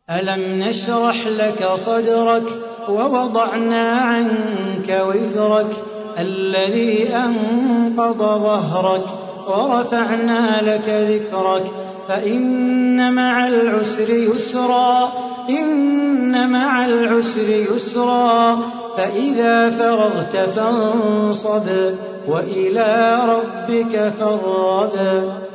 ألم نشرح لك صدرك ووضعنا عنك وزرك الذي أنقض ظهرك ورفعنا لك ذكرك فإن مع العسر يسرا إن مع العسر يسرا فإذا فرغت فانصب وإلى ربك فارغب